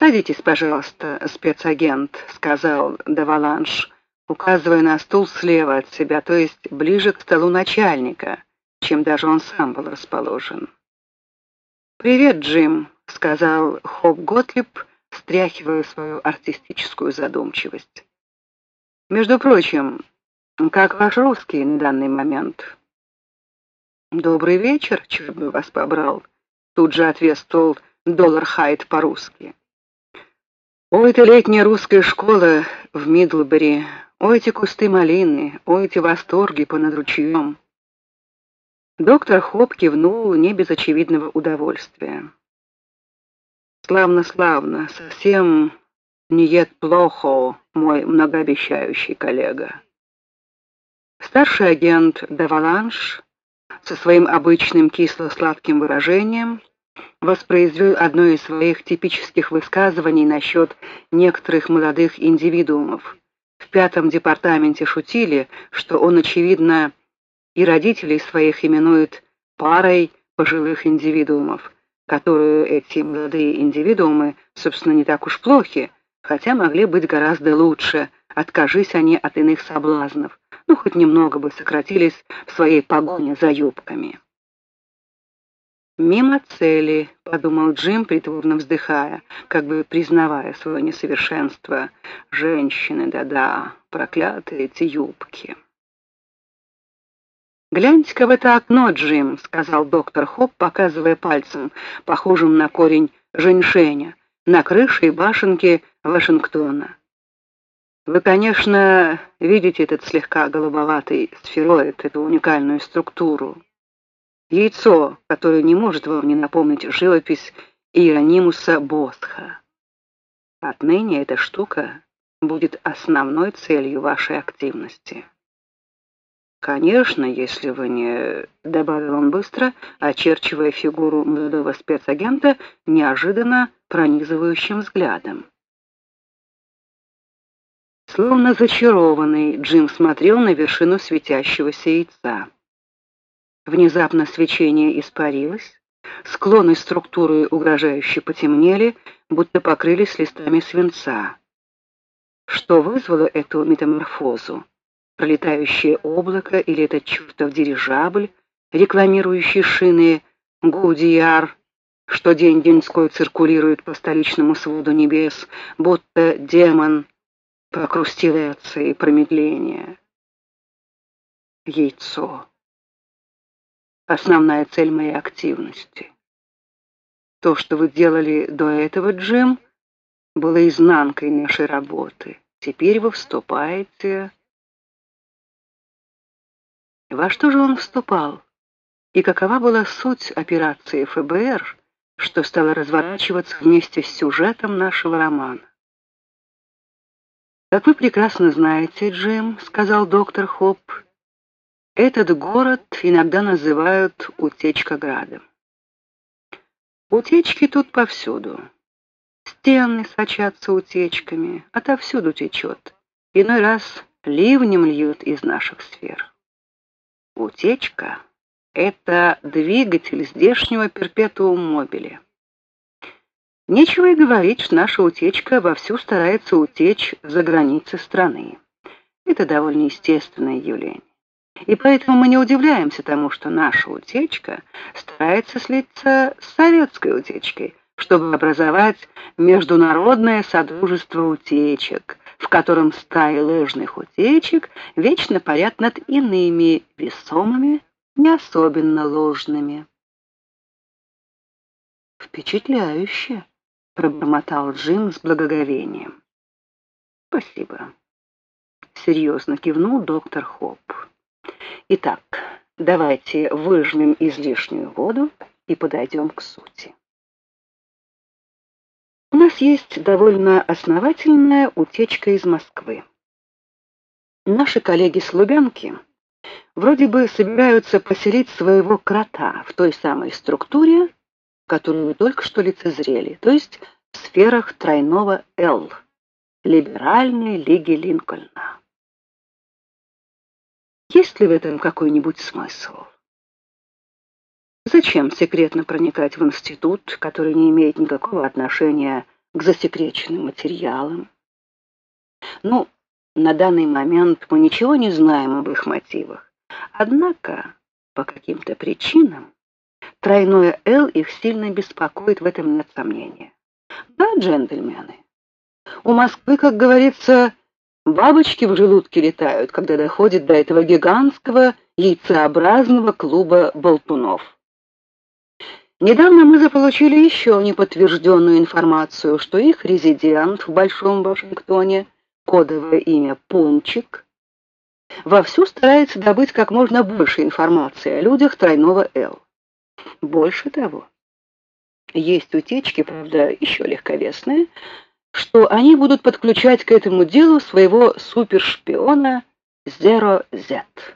«Садитесь, пожалуйста, спецагент», — сказал де Валанш, указывая на стул слева от себя, то есть ближе к столу начальника, чем даже он сам был расположен. «Привет, Джим», — сказал Хоп Готлиб, стряхивая свою артистическую задумчивость. «Между прочим, как ваш русский на данный момент?» «Добрый вечер, черт бы вас побрал», — тут же ответствовал Доллар-Хайд по-русски. «О, эта летняя русская школа в Мидлбери, о, эти кусты малины, о, эти восторги понад ручьем». Доктор Хоп кивнул не без очевидного удовольствия. «Славно, славно, совсем нет плохо, мой многообещающий коллега». Старший агент де Валанш со своим обычным кисло-сладким выражением воспроизвел одно из своих типических высказываний насчет некоторых молодых индивидуумов. В 5-м департаменте шутили, что он, очевидно, и родителей своих именует парой пожилых индивидуумов, которую эти молодые индивидуумы, собственно, не так уж плохи, хотя могли быть гораздо лучше, откажись они от иных соблазнов, хоть немного бы сократились в своей погоне за юбками. «Мимо цели», — подумал Джим, притворно вздыхая, как бы признавая свое несовершенство. «Женщины, да-да, проклятые эти юбки». «Гляньте-ка в это окно, Джим», — сказал доктор Хоп, показывая пальцем, похожим на корень женьшеня, на крыше и башенке Вашингтона. «Вы, конечно, видите этот слегка голубоватый сфероид, эту уникальную структуру. Яйцо, которое не может вам не напомнить живопись Иеронимуса Босха. Отныне эта штука будет основной целью вашей активности. Конечно, если вы не...» — добавил он быстро, очерчивая фигуру молодого спецагента неожиданно пронизывающим взглядом. Словно зачарованный, Джим смотрел на вершину светящегося яйца. Внезапно свечение испарилось, склоны структуры угрожающе потемнели, будто покрылись листами свинца. Что вызвало эту метаморфозу? Пролетающее облако или этот чертов дирижабль, рекламирующий шины Гудияр, что день-деньской циркулирует по столичному своду небес, будто демон по крустилляции промедления? Яйцо. Основная цель моей активности. То, что вы делали до этого, Джим, было изнанкой нашей работы. Теперь вы вступаете... Во что же он вступал? И какова была суть операции ФБР, что стала разворачиваться вместе с сюжетом нашего романа? «Как вы прекрасно знаете, Джим, — сказал доктор Хоп, — этот город иногда называют Утечкоградом. Утечки тут повсюду. Стены сочатся утечками, отовсюду течет. Иной раз ливнем льют из наших сфер. Утечка — это двигатель здешнего перпетуум мобиле. Нечего и говорить, что наша утечка вовсю старается утечь за границы страны. Это довольно естественное явление. И поэтому мы не удивляемся тому, что наша утечка старается слиться с советской утечкой, чтобы образовать международное содружество утечек, в котором стаи ложных утечек вечно парят над иными весомыми, не особенно ложными. «Впечатляюще», — пробормотал Джим с благоговением. «Спасибо», — серьезно кивнул доктор Хоп. «Итак, давайте выжмем излишнюю воду и подойдем к сути. У нас есть довольно основательная утечка из Москвы. Наши коллеги с Лубянки вроде бы собираются поселить своего крота в той самой структуре, которую вы только что лицезрели, то есть в сферах тройного «Л» — либеральной лиги Линкольна. Есть ли в этом какой-нибудь смысл? Зачем секретно проникать в институт, который не имеет никакого отношения к засекреченным материалам. Ну, на данный момент мы ничего не знаем об их мотивах. Однако, по каким-то причинам, тройное «Л» их сильно беспокоит, в этом нет сомнения. Да, джентльмены, у Москвы, как говорится, бабочки в желудке летают, когда доходит до этого гигантского яйцеобразного клуба болтунов. Недавно мы заполучили еще неподтвержденную информацию, что их резидент в Большом Вашингтоне, кодовое имя Пончик, вовсю старается добыть как можно больше информации о людях тройного «Л». Больше того, есть утечки, правда, еще легковесные, что они будут подключать к этому делу своего супершпиона Zero Z.